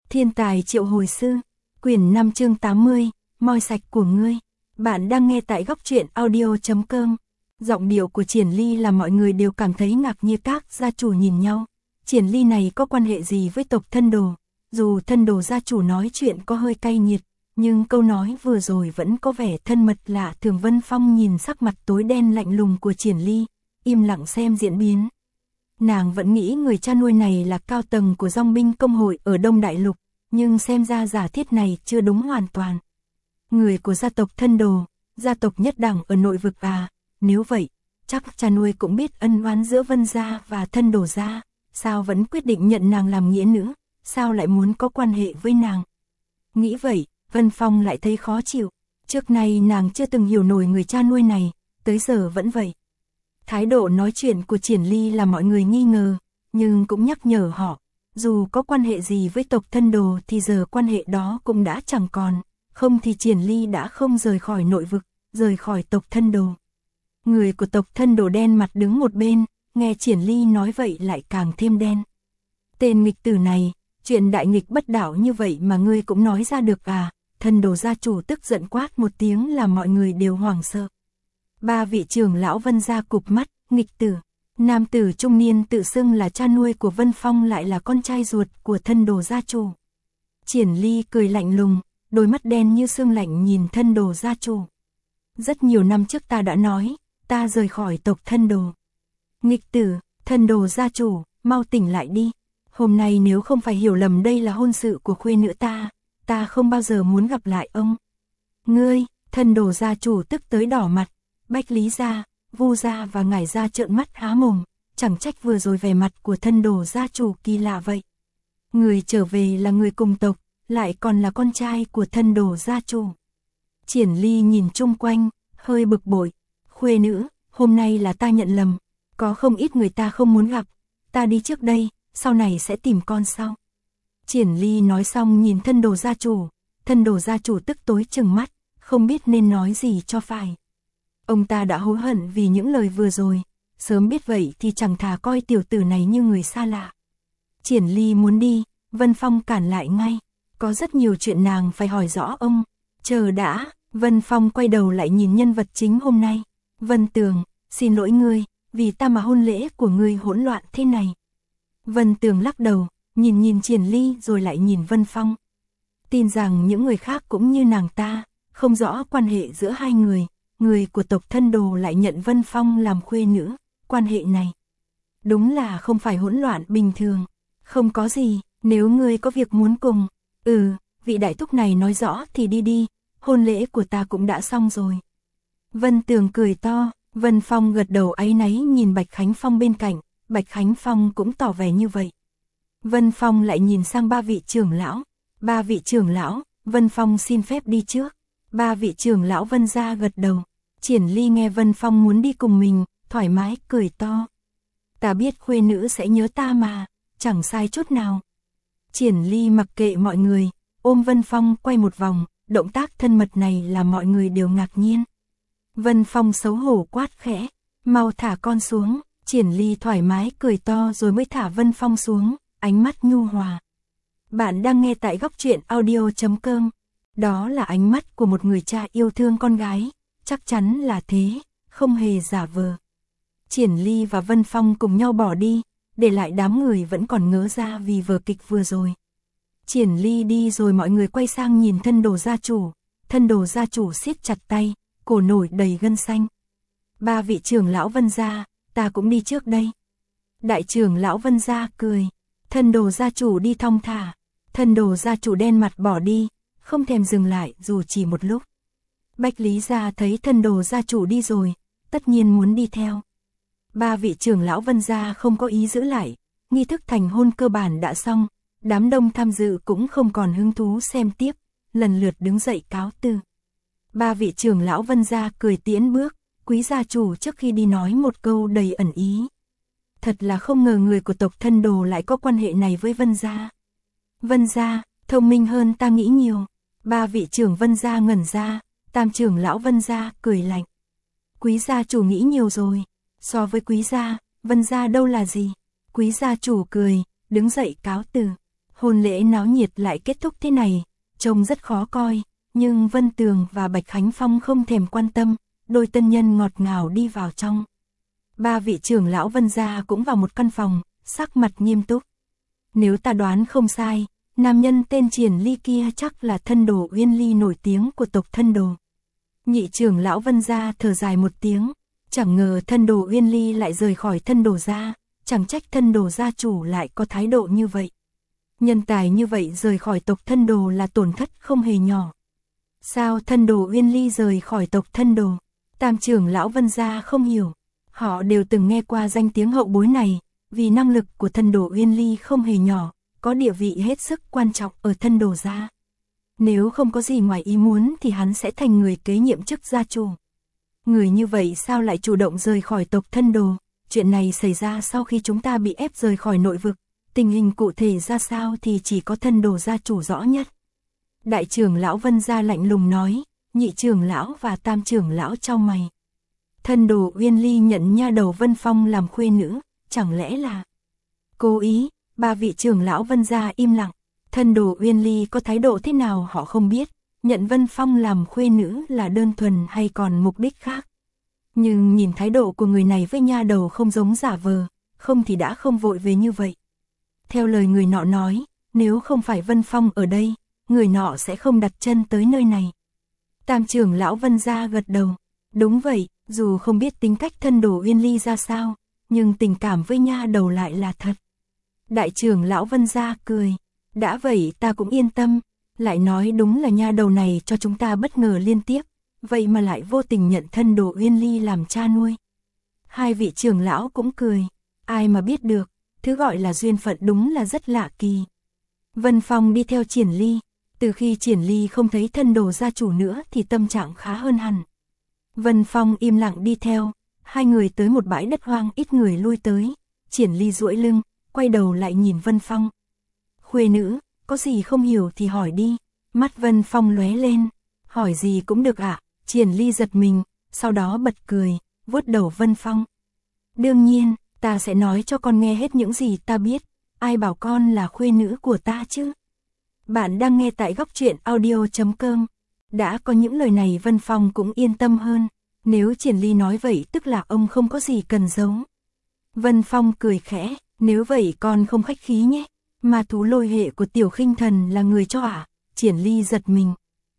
Thiên tài triệu hồi sư, quyển 5 chương 80, moi sạch của ngươi. Bạn đang nghe tại góc truyện audio.com. Giọng điệu của Triển Ly làm mọi người đều cảm thấy ngạc như các gia chủ nhìn nhau. Triển Ly này có quan hệ gì với tộc Thân Đồ? Dù Thân Đồ gia chủ nói chuyện có hơi cay nghiệt, nhưng câu nói vừa rồi vẫn có vẻ thân mật lạ thường. Vân Phong nhìn sắc mặt tối đen lạnh lùng của Triển Ly, im lặng xem diễn biến. Nàng vẫn nghĩ người cha nuôi này là cao tầng của dòng binh công hội ở Đông Đại Lục, nhưng xem ra giả thiết này chưa đúng hoàn toàn. Người của gia tộc Thân Đồ, gia tộc nhất đẳng ở nội vực à? Nếu vậy, chắc cha nuôi cũng biết ân oán giữa Vân gia và Thân Đồ gia, sao vẫn quyết định nhận nàng làm nghĩa nữ, sao lại muốn có quan hệ với nàng? Nghĩ vậy, Vân Phong lại thấy khó chịu, trước nay nàng chưa từng hiểu nổi người cha nuôi này, tới giờ vẫn vậy. Thái độ nói chuyện của Triển Ly làm mọi người nghi ngờ, nhưng cũng nhắc nhở họ, dù có quan hệ gì với tộc Thân Đồ thì giờ quan hệ đó cũng đã chẳng còn, không thì Triển Ly đã không rời khỏi nội vực, rời khỏi tộc Thân Đồ. Người của tộc Thân Đồ đen mặt đứng một bên, nghe Triển Ly nói vậy lại càng thêm đen. Tên nghịch tử này, chuyện đại nghịch bất đạo như vậy mà ngươi cũng nói ra được à? Thân Đồ gia chủ tức giận quát một tiếng làm mọi người đều hoảng sợ. Ba vị trưởng lão Vân gia cụp mắt, nghịch tử. Nam tử trung niên tự xưng là cha nuôi của Vân Phong lại là con trai ruột của Thân Đồ gia chủ. Triển Ly cười lạnh lùng, đôi mắt đen như sương lạnh nhìn Thân Đồ gia chủ. Rất nhiều năm trước ta đã nói, ta rời khỏi tộc Thân Đồ. Nghịch tử, Thân Đồ gia chủ, mau tỉnh lại đi. Hôm nay nếu không phải hiểu lầm đây là hôn sự của khuê nữ ta không bao giờ muốn gặp lại ông. Ngươi, Thân Đồ gia chủ tức tới đỏ mặt. Bách Lý gia, Vu gia và Ngải gia trợn mắt há mồm, chẳng trách vừa rồi vẻ mặt của Thân Đồ gia chủ kỳ lạ vậy. Người trở về là người cùng tộc, lại còn là con trai của Thân Đồ gia chủ. Triển Ly nhìn chung quanh, hơi bực bội. Khuê nữ, hôm nay là ta nhận lầm, có không ít người ta không muốn gặp, ta đi trước đây, sau này sẽ tìm con sau. Triển Ly nói xong nhìn Thân Đồ gia chủ, Thân Đồ gia chủ tức tối trừng mắt, không biết nên nói gì cho phải. Ông ta đã hối hận vì những lời vừa rồi, sớm biết vậy thì chẳng thà coi tiểu tử này như người xa lạ. Triển Ly muốn đi, Vân Phong cản lại ngay, có rất nhiều chuyện nàng phải hỏi rõ ông. Chờ đã, Vân Phong quay đầu lại nhìn nhân vật chính hôm nay. Vân Tường, xin lỗi ngươi, vì ta mà hôn lễ của ngươi hỗn loạn thế này. Vân Tường lắc đầu, nhìn Triển Ly rồi lại nhìn Vân Phong. Tin rằng những người khác cũng như nàng ta, không rõ quan hệ giữa hai người. Người của tộc Thân Đồ lại nhận Vân Phong làm khuê nữ, quan hệ này đúng là không phải hỗn loạn bình thường. Không có gì, nếu ngươi có việc muốn cùng, vị đại thúc này nói rõ thì đi đi, hôn lễ của ta cũng đã xong rồi. Vân Tường cười to, Vân Phong gật đầu áy náy nhìn Bạch Khánh Phong bên cạnh, Bạch Khánh Phong cũng tỏ vẻ như vậy. Vân Phong lại nhìn sang ba vị trưởng lão, Vân Phong xin phép đi trước. Ba vị trưởng lão Vân gia gật đầu. Triển Ly nghe Vân Phong muốn đi cùng mình, thoải mái cười to. Ta biết khuê nữ sẽ nhớ ta mà, chẳng sai chút nào. Triển Ly mặc kệ mọi người, ôm Vân Phong quay một vòng, động tác thân mật này làm mọi người đều ngạc nhiên. Vân Phong xấu hổ quát khẽ, mau thả con xuống. Triển Ly thoải mái cười to rồi mới thả Vân Phong xuống, ánh mắt nhu hòa. Bạn đang nghe tại góc truyện audio.com. Đó là ánh mắt của một người cha yêu thương con gái, chắc chắn là thế, không hề giả vờ. Triển Ly và Vân Phong cùng nhau bỏ đi, để lại đám người vẫn còn ngớ ra vì vở kịch vừa rồi. Triển Ly đi rồi mọi người quay sang nhìn Thân Đồ gia chủ. Thân Đồ gia chủ siết chặt tay, cổ nổi đầy gân xanh. Ba vị trưởng lão Vân gia, ta cũng đi trước đây. Đại trưởng lão Vân gia cười, Thân Đồ gia chủ đi thong thả. Thân Đồ gia chủ đen mặt bỏ đi, không thèm dừng lại dù chỉ một lúc. Bách Lý gia thấy Thân Đồ gia chủ đi rồi, tất nhiên muốn đi theo. Ba vị trưởng lão Vân gia không có ý giữ lại, nghi thức thành hôn cơ bản đã xong, đám đông tham dự cũng không còn hứng thú xem tiếp, lần lượt đứng dậy cáo từ. Ba vị trưởng lão Vân gia cười tiễn bước, Quý gia chủ trước khi đi nói một câu đầy ẩn ý. Thật là không ngờ người của tộc Thân Đồ lại có quan hệ này với Vân gia. Vân gia, thông minh hơn ta nghĩ nhiều. Ba vị trưởng Vân gia ngẩn ra, tam trưởng lão Vân gia cười lạnh. Quý gia chủ nghĩ nhiều rồi, so với Quý gia, Vân gia đâu là gì. Quý gia chủ cười, đứng dậy cáo từ. Hôn lễ náo nhiệt lại kết thúc thế này, trông rất khó coi, nhưng Vân Tường và Bạch Khánh Phong không thèm quan tâm, đôi tân nhân ngọt ngào đi vào trong. Ba vị trưởng lão Vân gia cũng vào một căn phòng, sắc mặt nghiêm túc. Nếu ta đoán không sai, nam nhân tên Triển Ly kia chắc là thân đồ Uyên Ly nổi tiếng của tộc thân đồ. Nhị trưởng lão Vân gia thở dài một tiếng, chẳng ngờ thân đồ Uyên Ly lại rời khỏi thân đồ gia, chẳng trách thân đồ gia chủ lại có thái độ như vậy. Nhân tài như vậy rời khỏi tộc thân đồ là tổn thất không hề nhỏ. Sao thân đồ Uyên Ly rời khỏi tộc thân đồ? Tam trưởng lão Vân gia không hiểu. Họ đều từng nghe qua danh tiếng hậu bối này, vì năng lực của thân đồ Uyên Ly không hề nhỏ, có địa vị hết sức quan trọng ở thân đồ gia. Nếu không có gì ngoài ý muốn thì hắn sẽ thành người kế nhiệm chức gia chủ. Người như vậy sao lại chủ động rời khỏi tộc thân đồ? Chuyện này xảy ra sau khi chúng ta bị ép rời khỏi nội vực. Tình hình cụ thể ra sao thì chỉ có thân đồ gia chủ rõ nhất. Đại trưởng lão Vân gia lạnh lùng nói, nhị trưởng lão và tam trưởng lão chau mày. Thân đồ Uyên Ly nhận nha đầu Vân Phong làm khuê nữ, chẳng lẽ là cố ý? Ba vị trưởng lão Vân gia im lặng. Thân đồ Uyên Ly có thái độ thế nào họ không biết, nhận Vân Phong làm khuê nữ là đơn thuần hay còn mục đích khác. Nhưng nhìn thái độ của người này với nha đầu không giống giả vờ, không thì đã không vội về như vậy. Theo lời người nọ nói, nếu không phải Vân Phong ở đây, người nọ sẽ không đặt chân tới nơi này. Tam trưởng lão Vân gia gật đầu. Đúng vậy, dù không biết tính cách thân đồ Uyên Ly ra sao, nhưng tình cảm với nha đầu lại là thật. Đại trưởng lão Vân gia cười. Đã vậy ta cũng yên tâm, lại nói đúng là nha đầu này cho chúng ta bất ngờ liên tiếp, vậy mà lại vô tình nhận thân đồ Uyên Ly làm cha nuôi. Hai vị trưởng lão cũng cười, ai mà biết được, thứ gọi là duyên phận đúng là rất lạ kỳ. Vân Phong đi theo Triển Ly, từ khi Triển Ly không thấy thân đồ gia chủ nữa thì tâm trạng khá hơn hẳn. Vân Phong im lặng đi theo, hai người tới một bãi đất hoang ít người lui tới, Triển Ly duỗi lưng, quay đầu lại nhìn Vân Phong. Khuê nữ, có gì không hiểu thì hỏi đi. Mắt Vân Phong lóe lên, hỏi gì cũng được ạ. Triển Ly giật mình, sau đó bật cười, vuốt đầu Vân Phong. Đương nhiên, ta sẽ nói cho con nghe hết những gì ta biết, ai bảo con là khuê nữ của ta chứ. Bạn đang nghe tại Góc Truyện Audio.com. Đã có những lời này Vân Phong cũng yên tâm hơn, nếu Triển Ly nói vậy tức là ông không có gì cần giấu. Vân Phong cười khẽ, nếu vậy con không khách khí nhé. Ma thú lôi hệ của Tiểu Khinh Thần là người cho à? Triển Ly giật mình.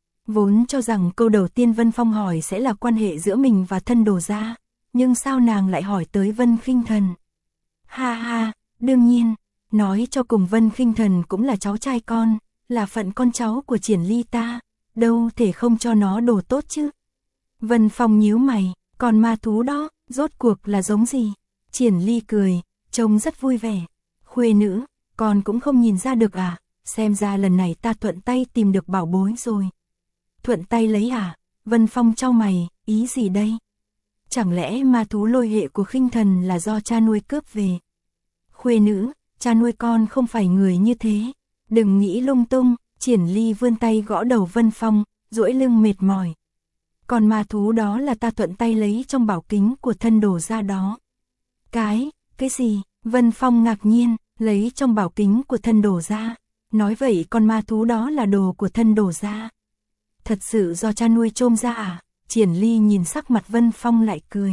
Vốn cho rằng câu đầu tiên Vân Phong hỏi sẽ là quan hệ giữa mình và thân đồ gia, nhưng sao nàng lại hỏi tới Vân Khinh Thần? Ha ha, đương nhiên, nói cho cùng Vân Khinh Thần cũng là cháu trai con, là phận con cháu của Triển Ly ta, đâu thể không cho nó đồ tốt chứ. Vân Phong nhíu mày, còn ma thú đó, rốt cuộc là giống gì? Triển Ly cười, trông rất vui vẻ. Khuê nữ, con cũng không nhìn ra được à, xem ra lần này ta thuận tay tìm được bảo bối rồi. Thuận tay lấy à? Vân Phong chau mày, ý gì đây? Chẳng lẽ ma thú lôi hệ của Khinh Thần là do cha nuôi cướp về? Khuê nữ, cha nuôi con không phải người như thế, đừng nghĩ lung tung. Triển Ly vươn tay gõ đầu Vân Phong, duỗi lưng mệt mỏi. Còn ma thú đó là ta thuận tay lấy trong bảo kính của thân đồ gia đó. Cái gì? Vân Phong ngạc nhiên, lấy trong bảo kính của thân đồ gia. Nói vậy con ma thú đó là đồ của thân đồ gia. Thật sự do cha nuôi trôm ra à? Triển Ly nhìn sắc mặt Vân Phong lại cười.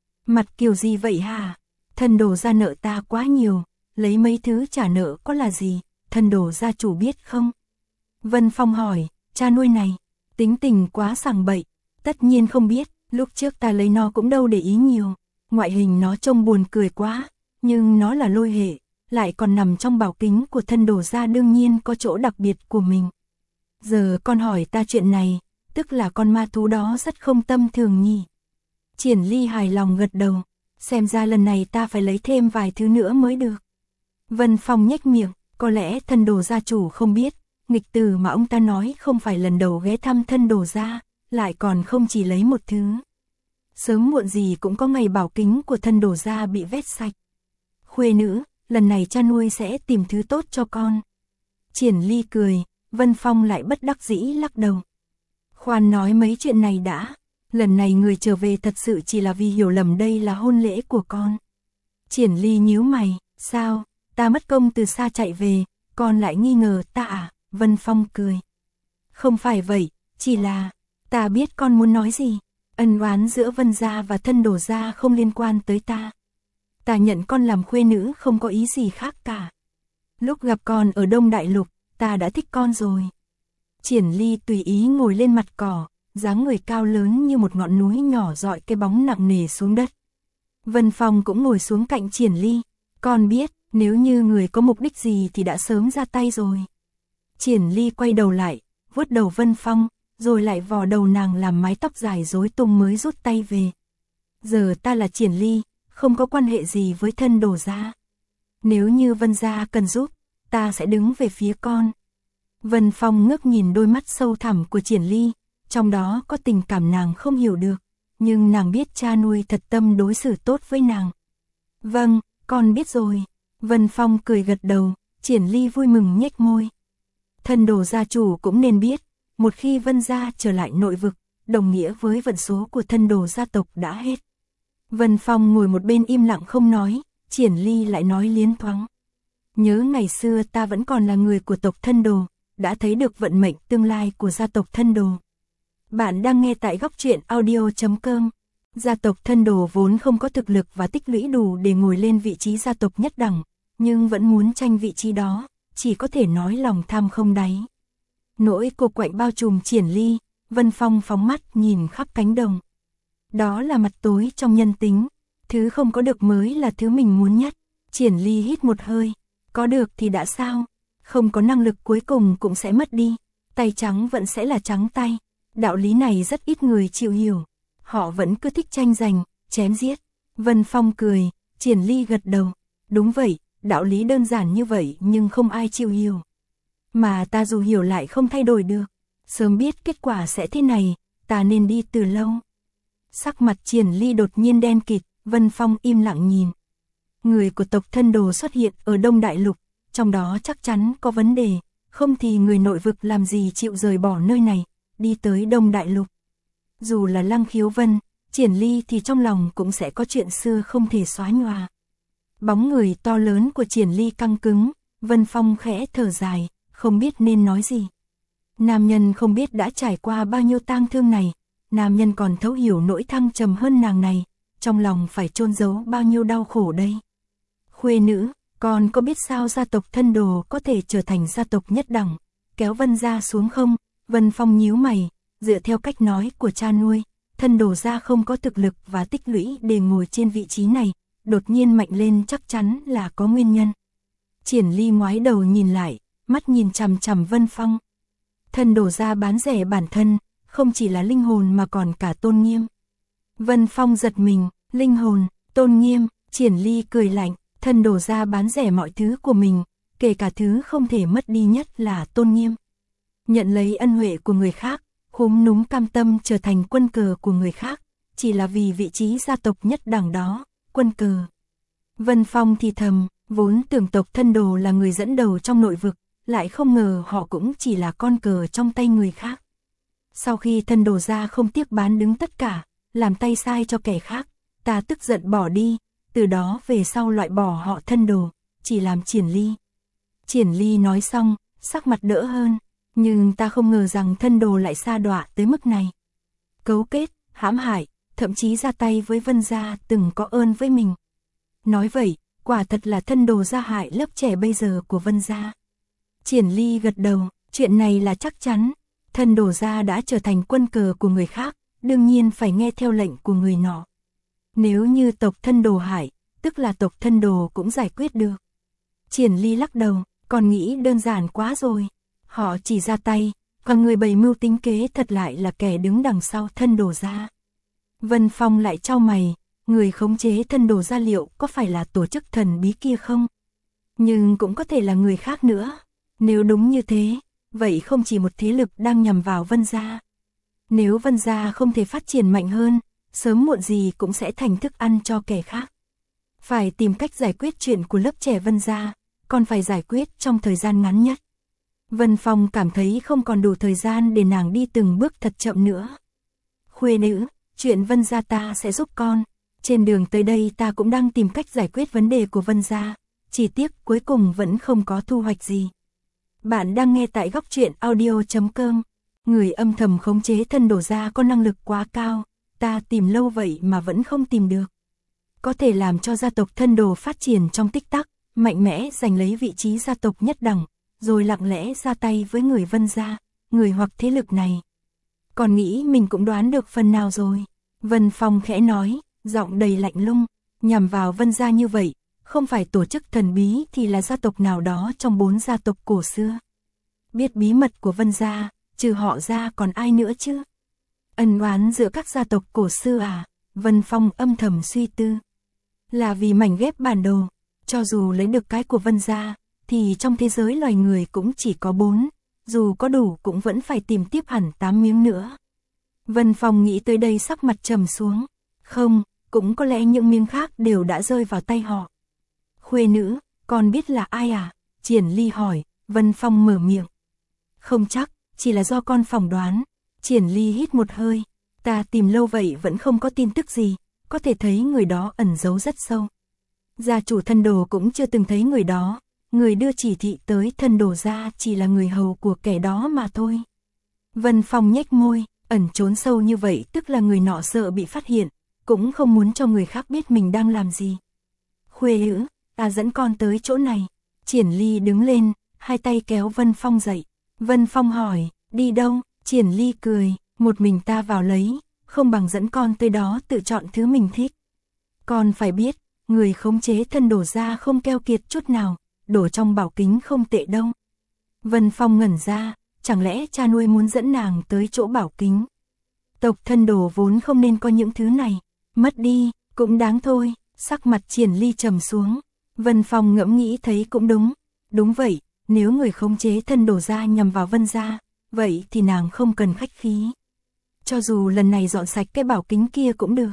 Mặt kiểu gì vậy hả? Thân đồ gia nợ ta quá nhiều, lấy mấy thứ trả nợ có là gì, thân đồ gia chủ biết không? Vân Phong hỏi, cha nuôi này, tính tình quá sằng bậy, tất nhiên không biết, lúc trước ta lấy nó cũng đâu để ý nhiều, ngoại hình nó trông buồn cười quá, nhưng nó là lôi hệ, lại còn nằm trong bảo kính của thân đồ gia đương nhiên có chỗ đặc biệt của mình. Giờ con hỏi ta chuyện này, tức là con ma thú đó rất không tâm thường nhỉ? Triển Ly hài lòng gật đầu, xem ra lần này ta phải lấy thêm vài thứ nữa mới được. Vân Phong nhếch miệng, có lẽ thân đồ gia chủ không biết, nghịch tử mà ông ta nói không phải lần đầu ghé thăm thân đồ gia, lại còn không chỉ lấy một thứ. Sớm muộn gì cũng có ngày bảo kính của thân đồ gia bị vét sạch. Khuê nữ, lần này cha nuôi sẽ tìm thứ tốt cho con. Triển Ly cười, Vân Phong lại bất đắc dĩ lắc đầu. Khoan nói mấy chuyện này đã, lần này người trở về thật sự chỉ là vì hiểu lầm đây là hôn lễ của con. Triển Ly nhíu mày, sao, ta mất công từ xa chạy về, Con lại nghi ngờ ta à? Vân Phong cười. Không phải vậy, chỉ là, ta biết con muốn nói gì. Ân oán giữa Vân gia và Thân Đồ gia không liên quan tới ta. Ta nhận con làm khuê nữ không có ý gì khác cả. Lúc gặp con ở Đông Đại Lục, ta đã thích con rồi. Triển Ly tùy ý ngồi lên mặt cỏ, dáng người cao lớn như một ngọn núi nhỏ dọi cái bóng nặng nề xuống đất. Vân Phong cũng ngồi xuống cạnh Triển Ly. Con biết, nếu như người có mục đích gì thì đã sớm ra tay rồi. Triển Ly quay đầu lại, vuốt đầu Vân Phong, rồi lại vò đầu nàng làm mái tóc dài rối tung mới rút tay về. Giờ ta là Triển Ly, không có quan hệ gì với Thân Đồ gia. Nếu như Vân gia cần giúp, ta sẽ đứng về phía con. Vân Phong ngước nhìn đôi mắt sâu thẳm của Triển Ly, trong đó có tình cảm nàng không hiểu được, nhưng nàng biết cha nuôi thật tâm đối xử tốt với nàng. Vâng, con biết rồi. Vân Phong cười gật đầu, Triển Ly vui mừng nhếch môi. Thân Đồ gia chủ cũng nên biết, một khi Vân gia trở lại nội vực, đồng nghĩa với vận số của Thân Đồ gia tộc đã hết. Vân Phong ngồi một bên im lặng không nói, Triển Ly lại nói liến thoáng. Nhớ ngày xưa ta vẫn còn là người của tộc Thân Đồ, đã thấy được vận mệnh tương lai của gia tộc Thân Đồ. Bạn đang nghe tại góc truyện audio.com. Gia tộc Thân Đồ vốn không có thực lực và tích lũy đủ để ngồi lên vị trí gia tộc nhất đẳng, nhưng vẫn muốn tranh vị trí đó, chỉ có thể nói lòng tham không đáy. Nỗi cô quạnh bao trùm Triển Ly, Vân Phong phóng mắt nhìn khắp cánh đồng. Đó là mặt tối trong nhân tính, thứ không có được mới là thứ mình muốn nhất. Triển Ly hít một hơi, có được thì đã sao, không có năng lực cuối cùng cũng sẽ mất đi, tay trắng vẫn sẽ là trắng tay. Đạo lý này rất ít người chịu hiểu, họ vẫn cứ thích tranh giành, chém giết. Vân Phong cười, Triển Ly gật đầu, đúng vậy, đạo lý đơn giản như vậy nhưng không ai chịu hiểu. Mà ta dù hiểu lại không thay đổi được, sớm biết kết quả sẽ thế này, ta nên đi từ lâu. Sắc mặt Triển Ly đột nhiên đen kịt, Vân Phong im lặng nhìn. Người của tộc Thân Đồ xuất hiện ở Đông Đại Lục, trong đó chắc chắn có vấn đề, không thì người nội vực làm gì chịu rời bỏ nơi này, đi tới Đông Đại Lục. Dù là Lăng Khiếu Vân, Triển Ly thì trong lòng cũng sẽ có chuyện xưa không thể xóa nhòa. Bóng người to lớn của Triển Ly căng cứng, Vân Phong khẽ thở dài, không biết nên nói gì. Nam nhân không biết đã trải qua bao nhiêu tang thương này, nam nhân còn thấu hiểu nỗi thăng trầm hơn nàng này, trong lòng phải chôn giấu bao nhiêu đau khổ đây. Khuê nữ, con có biết sao gia tộc Thân Đồ có thể trở thành gia tộc nhất đẳng, kéo Vân gia xuống không? Vân Phong nhíu mày, dựa theo cách nói của cha nuôi, Thân Đồ gia không có thực lực và tích lũy để ngồi trên vị trí này, đột nhiên mạnh lên chắc chắn là có nguyên nhân. Triển Ly ngoái đầu nhìn lại, mắt nhìn chằm chằm Vân Phong. Thân Đồ gia bán rẻ bản thân, không chỉ là linh hồn mà còn cả tôn nghiêm. Vân Phong giật mình, linh hồn, tôn nghiêm, Triển Ly cười lạnh, Thân Đồ gia bán rẻ mọi thứ của mình, kể cả thứ không thể mất đi nhất là tôn nghiêm. Nhận lấy ân huệ của người khác, khúm núm cam tâm trở thành quân cờ của người khác, chỉ là vì vị trí gia tộc nhất đẳng đó, quân cờ. Vân Phong thì thầm, vốn tưởng tộc Thân Đồ là người dẫn đầu trong nội vực, lại không ngờ họ cũng chỉ là con cờ trong tay người khác. Sau khi Thân Đồ gia không tiếc bán đứng tất cả, làm tay sai cho kẻ khác, ta tức giận bỏ đi, từ đó về sau loại bỏ họ Thân Đồ, chỉ làm Triển Ly. Triển Ly nói xong, sắc mặt đỡ hơn, nhưng ta không ngờ rằng Thân Đồ lại sa đọa tới mức này. Cấu kết, hãm hại, thậm chí ra tay với Vân gia từng có ơn với mình. Nói vậy, quả thật là Thân Đồ gia hại lớp trẻ bây giờ của Vân gia. Triển Ly gật đầu, chuyện này là chắc chắn, Thân Đồ gia đã trở thành quân cờ của người khác, đương nhiên phải nghe theo lệnh của người nọ. Nếu như tộc Thân Đồ hại, tức là tộc Thân Đồ cũng giải quyết được. Triển Ly lắc đầu, còn nghĩ đơn giản quá rồi. Họ chỉ ra tay, còn người bày mưu tính kế thật lại là kẻ đứng đằng sau Thân Đồ gia. Vân Phong lại chau mày, người khống chế Thân Đồ gia liệu có phải là tổ chức thần bí kia không? Nhưng cũng có thể là người khác nữa. Nếu đúng như thế, vậy không chỉ một thế lực đang nhằm vào Vân gia. Nếu Vân gia không thể phát triển mạnh hơn, sớm muộn gì cũng sẽ thành thức ăn cho kẻ khác. Phải tìm cách giải quyết chuyện của lớp trẻ Vân gia, còn phải giải quyết trong thời gian ngắn nhất. Vân Phong cảm thấy không còn đủ thời gian để nàng đi từng bước thật chậm nữa. Khuê nữ, chuyện Vân gia ta sẽ giúp con. Trên đường tới đây ta cũng đang tìm cách giải quyết vấn đề của Vân gia, chỉ tiếc cuối cùng vẫn không có thu hoạch gì. Bạn đang nghe tại góc truyện audio.com. Người âm thầm khống chế thân đổ ra có năng lực quá cao, ta tìm lâu vậy mà vẫn không tìm được. Có thể làm cho gia tộc thân đồ phát triển trong tích tắc, mạnh mẽ giành lấy vị trí gia tộc nhất đẳng, rồi lặng lẽ ra tay với người Vân gia, người hoặc thế lực này. Còn nghĩ mình cũng đoán được phần nào rồi. Vân Phong khẽ nói, giọng đầy lạnh lùng, nhằm vào Vân gia như vậy, không phải tổ chức thần bí thì là gia tộc nào đó trong 4 gia tộc cổ xưa. Biết bí mật của Vân gia, trừ họ ra còn ai nữa chứ? Ân oán giữa các gia tộc cổ xưa à? Vân Phong âm thầm suy tư. Là vì mảnh ghép bản đồ, cho dù lấy được cái của Vân gia, thì trong thế giới loài người cũng chỉ có 4, dù có đủ cũng vẫn phải tìm tiếp hẳn 8 miếng nữa. Vân Phong nghĩ tới đây sắc mặt trầm xuống. Không, cũng có lẽ những miếng khác đều đã rơi vào tay họ. Khuê nữ, con biết là ai à? Triển Ly hỏi. Vân Phong mở miệng. Không chắc, chỉ là do con phỏng đoán. Triển Ly hít một hơi. Ta tìm lâu vậy vẫn không có tin tức gì, có thể thấy người đó ẩn giấu rất sâu. Gia chủ thân đồ cũng chưa từng thấy người đó, người đưa chỉ thị tới thân đồ ra chỉ là người hầu của kẻ đó mà thôi. Vân Phong nhếch môi, ẩn trốn sâu như vậy tức là người nọ sợ bị phát hiện, cũng không muốn cho người khác biết mình đang làm gì. Khuê nữ, ta dẫn con tới chỗ này. Triển Ly đứng lên, hai tay kéo Vân Phong dậy. Vân Phong hỏi, đi đâu? Triển Ly cười, một mình ta vào lấy, không bằng dẫn con tới đó tự chọn thứ mình thích. Con phải biết, người khống chế thân đổ ra không keo kiệt chút nào, đổ trong bảo kính không tệ đâu. Vân Phong ngẩn ra, chẳng lẽ cha nuôi muốn dẫn nàng tới chỗ bảo kính? Tộc thân đồ vốn không nên có những thứ này, mất đi, cũng đáng thôi. Sắc mặt Triển Ly trầm xuống. Vân Phong ngẫm nghĩ thấy cũng đúng. Đúng vậy, nếu người khống chế thân đổ ra nhằm vào Vân gia, vậy thì nàng không cần khách khí. Cho dù lần này dọn sạch cái bảo kính kia cũng được.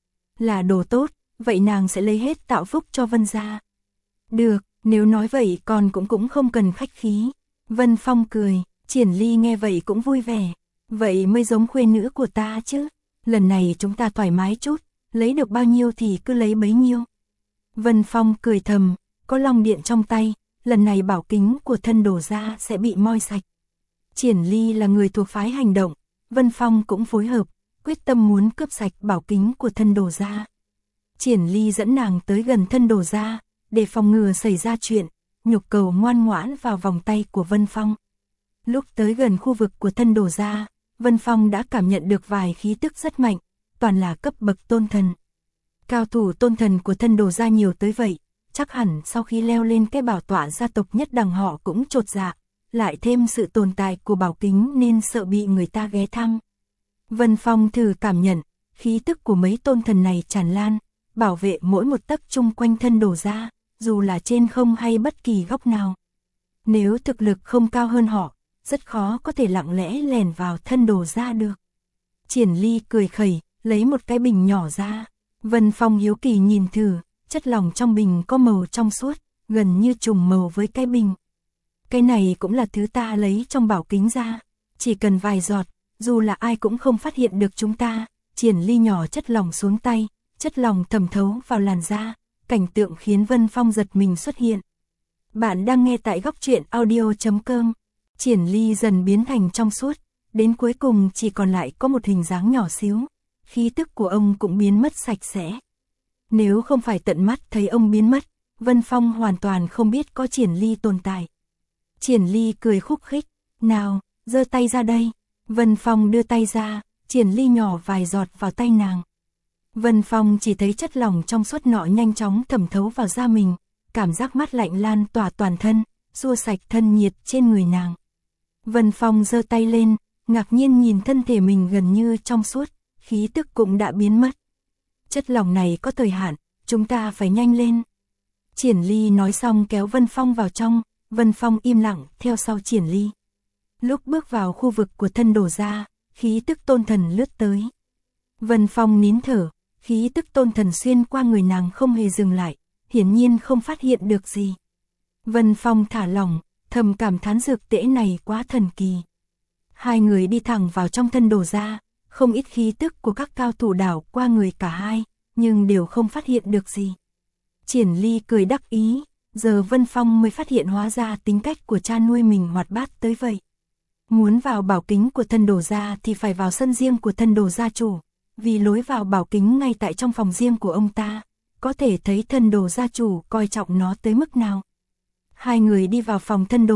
Là đồ tốt, vậy nàng sẽ lấy hết tạo phúc cho Vân gia. Được, nếu nói vậy con cũng không cần khách khí. Vân Phong cười, Triển Ly nghe vậy cũng vui vẻ. Vậy mới giống khuê nữ của ta chứ. Lần này chúng ta thoải mái chút, lấy được bao nhiêu thì cứ lấy bấy nhiêu. Vân Phong cười thầm, có long điện trong tay, lần này bảo kính của thân đổ ra sẽ bị moi sạch. Triển Ly là người thuộc phái hành động, Vân Phong cũng phối hợp, quyết tâm muốn cướp sạch bảo kính của thân đổ ra. Triển Ly dẫn nàng tới gần thân đổ ra, để phòng ngừa xảy ra chuyện, nhục cầu ngoan ngoãn vào vòng tay của Vân Phong. Lúc tới gần khu vực của thân đổ ra, Vân Phong đã cảm nhận được vài khí tức rất mạnh, toàn là cấp bậc tôn thần. Cao thủ tôn thần của thân đồ gia nhiều tới vậy, chắc hẳn sau khi leo lên cái bảo tọa gia tộc nhất đẳng họ cũng chột dạ, lại thêm sự tồn tại của bảo kính nên sợ bị người ta ghé thăm. Vân Phong thử cảm nhận, khí tức của mấy tôn thần này tràn lan, bảo vệ mỗi một tấc chung quanh thân đồ gia, dù là trên không hay bất kỳ góc nào. Nếu thực lực không cao hơn họ, rất khó có thể lặng lẽ lèn vào thân đồ gia được. Triển Ly cười khẩy, lấy một cái bình nhỏ ra. Vân Phong hiếu kỳ nhìn thử, chất lỏng trong bình có màu trong suốt, gần như trùng màu với cái bình. Cái này cũng là thứ ta lấy trong bảo kính ra, chỉ cần vài giọt, dù là ai cũng không phát hiện được chúng ta. Triển Ly nhỏ chất lỏng xuống tay, chất lỏng thẩm thấu vào làn da, cảnh tượng khiến Vân Phong giật mình xuất hiện. Bạn đang nghe tại góc truyện audio.com. Triển Ly dần biến thành trong suốt, đến cuối cùng chỉ còn lại có một hình dáng nhỏ xíu. Khí tức của ông cũng biến mất sạch sẽ. Nếu không phải tận mắt thấy ông biến mất, Vân Phong hoàn toàn không biết có Triển Ly tồn tại. Triển Ly cười khúc khích, nào, giơ tay ra đây. Vân Phong đưa tay ra, Triển Ly nhỏ vài giọt vào tay nàng. Vân Phong chỉ thấy chất lỏng trong suốt nọ nhanh chóng thẩm thấu vào da mình, cảm giác mát lạnh lan tỏa toàn thân, xua sạch thân nhiệt trên người nàng. Vân Phong giơ tay lên, ngạc nhiên nhìn thân thể mình gần như trong suốt, khí tức cũng đã biến mất. Chất lỏng này có thời hạn, chúng ta phải nhanh lên. Triển Ly nói xong kéo Vân Phong vào trong, Vân Phong im lặng theo sau Triển Ly. Lúc bước vào khu vực của thân đổ ra, khí tức tôn thần lướt tới. Vân Phong nín thở, khí tức tôn thần xuyên qua người nàng không hề dừng lại, hiển nhiên không phát hiện được gì. Vân Phong thả lỏng, thầm cảm thán dược tễ này quá thần kỳ. Hai người đi thẳng vào trong thân đổ ra, không ít khí tức của các cao thủ đảo qua người cả hai, nhưng đều không phát hiện được gì. Triển Ly cười đắc ý, giờ Vân Phong mới phát hiện hóa ra tính cách của cha nuôi mình hoạt bát tới vậy. Muốn vào bảo kính của thân đồ gia thì phải vào sân riêng của thân đồ gia chủ, vì lối vào bảo kính ngay tại trong phòng riêng của ông ta, có thể thấy thân đồ gia chủ coi trọng nó tới mức nào. Hai người đi vào phòng thân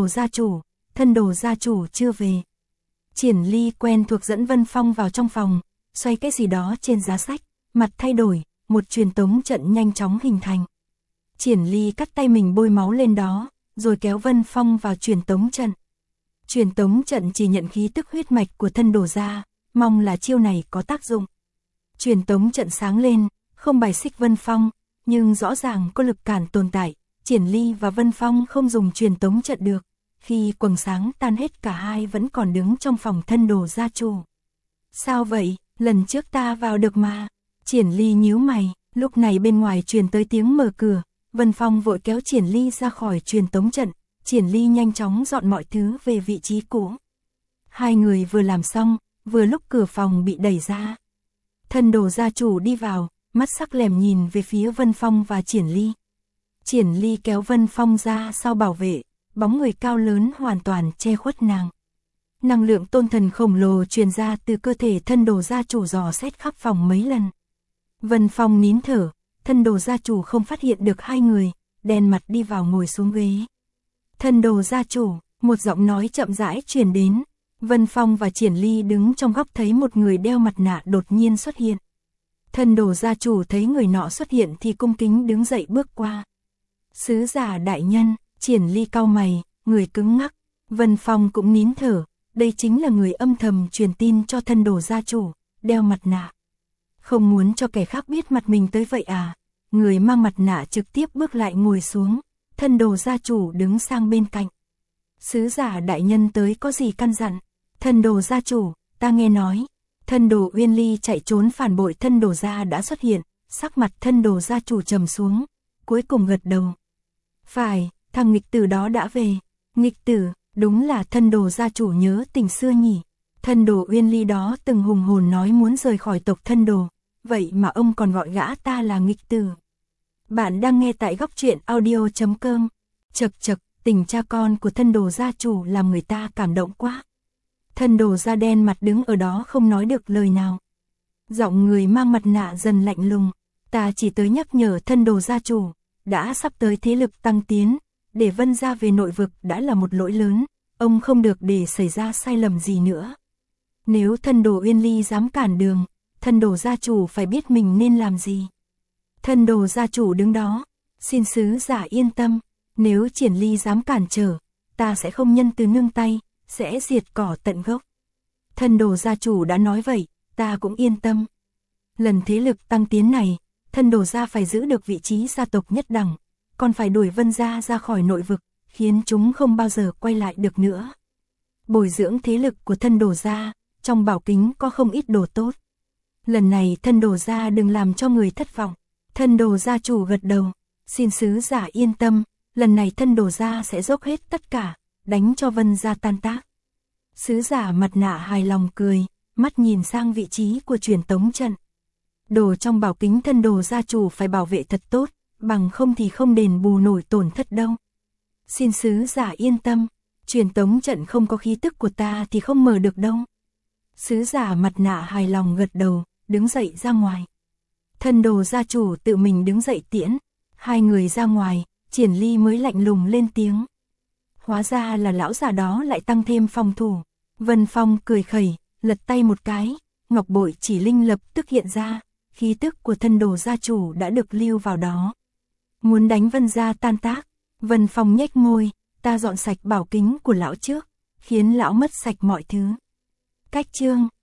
đồ gia chủ chưa về. Triển Ly quen thuộc dẫn Vân Phong vào trong phòng, xoay cái gì đó trên giá sách, mặt thay đổi, một truyền tống trận nhanh chóng hình thành. Triển Ly cắt tay mình bôi máu lên đó, rồi kéo Vân Phong vào truyền tống trận. Truyền tống trận chỉ nhận khí tức huyết mạch của thân đồ gia, mong là chiêu này có tác dụng. Truyền tống trận sáng lên, không bài xích Vân Phong, nhưng rõ ràng có lực cản tồn tại, Triển Ly và Vân Phong không dùng truyền tống trận được. Khi quầng sáng tan hết cả hai vẫn còn đứng trong phòng thân đồ gia chủ. Sao vậy, lần trước ta vào được mà. Triển Ly nhíu mày, lúc này bên ngoài truyền tới tiếng mở cửa, Vân Phong vội kéo Triển Ly ra khỏi truyền tống trận, Triển Ly nhanh chóng dọn mọi thứ về vị trí cũ. Hai người vừa làm xong, vừa lúc cửa phòng bị đẩy ra. Thân đồ gia chủ đi vào, mắt sắc lẻm nhìn về phía Vân Phong và Triển Ly. Triển Ly kéo Vân Phong ra sau bảo vệ, bóng người cao lớn hoàn toàn che khuất nàng. Năng lượng tôn thần khổng lồ truyền ra từ cơ thể thân đồ gia chủ dò xét khắp phòng mấy lần. Vân Phong nín thở, thân đồ gia chủ không phát hiện được hai người, đen mặt đi vào ngồi xuống ghế. Thân đồ gia chủ, một giọng nói chậm rãi truyền đến. Vân Phong và Triển Ly đứng trong góc thấy một người đeo mặt nạ đột nhiên xuất hiện. Thân đồ gia chủ thấy người nọ xuất hiện thì cung kính đứng dậy bước qua. Sứ giả đại nhân. Triển Ly cau mày, người cứng ngắc. Vân Phong cũng nín thở, đây chính là người âm thầm truyền tin cho thân đồ gia chủ, đeo mặt nạ. Không muốn cho kẻ khác biết mặt mình tới vậy à? Người mang mặt nạ trực tiếp bước lại ngồi xuống, thân đồ gia chủ đứng sang bên cạnh. Sứ giả đại nhân tới có gì căn dặn? Thân đồ gia chủ, ta nghe nói, thân đồ Uyên Ly chạy trốn phản bội thân đồ gia đã xuất hiện, sắc mặt thân đồ gia chủ trầm xuống, cuối cùng gật đầu. Phải, thằng nghịch tử đó đã về. Nghịch tử, đúng là thân đồ gia chủ nhớ tình xưa nhỉ. Thân đồ Uyên Ly đó từng hùng hồn nói muốn rời khỏi tộc thân đồ, vậy mà ông còn gọi gã ta là nghịch tử. Bạn đang nghe tại góc truyện audio.com. Chật chật, tình cha con của thân đồ gia chủ làm người ta cảm động quá. Thân đồ da đen mặt đứng ở đó không nói được lời nào. Giọng người mang mặt nạ dần lạnh lùng. Ta chỉ tới nhắc nhở thân đồ gia chủ, đã sắp tới thế lực tăng tiến, để Vân gia về nội vực đã là một lỗi lớn, ông không được để xảy ra sai lầm gì nữa. Nếu thân đồ Uyên Ly dám cản đường, thân đồ gia chủ phải biết mình nên làm gì. Thân đồ gia chủ đứng đó, xin sứ giả yên tâm, nếu Triển Ly dám cản trở, ta sẽ không nhân từ nương tay, sẽ diệt cỏ tận gốc. Thân đồ gia chủ đã nói vậy, ta cũng yên tâm. Lần thế lực tăng tiến này, thân đồ gia phải giữ được vị trí gia tộc nhất đẳng, còn phải đuổi Vân gia ra khỏi nội vực, khiến chúng không bao giờ quay lại được nữa. Bồi dưỡng thế lực của thân đồ gia, trong bảo kính có không ít đồ tốt. Lần này thân đồ gia đừng làm cho người thất vọng. Thân đồ gia chủ gật đầu, xin sứ giả yên tâm, lần này thân đồ gia sẽ dốc hết tất cả, đánh cho Vân gia tan tác. Sứ giả mặt nạ hài lòng cười, mắt nhìn sang vị trí của truyền tống trận. Đồ trong bảo kính thân đồ gia chủ phải bảo vệ thật tốt, bằng không thì không đền bù nổi tổn thất đâu. Xin sứ giả yên tâm, truyền tống trận không có khí tức của ta thì không mở được đâu. Sứ giả mặt nạ hài lòng gật đầu, đứng dậy ra ngoài. Thân đồ gia chủ tự mình đứng dậy tiễn, hai người ra ngoài, Triển Ly mới lạnh lùng lên tiếng. Hóa ra là lão già đó lại tăng thêm phòng thủ. Vân Phong cười khẩy, lật tay một cái, ngọc bội chỉ linh lập tức hiện ra, khí tức của thân đồ gia chủ đã được lưu vào đó. Muốn đánh Vân gia tan tác, Vân Phong nhếch môi, ta dọn sạch bảo kính của lão trước, khiến lão mất sạch mọi thứ. Cách chương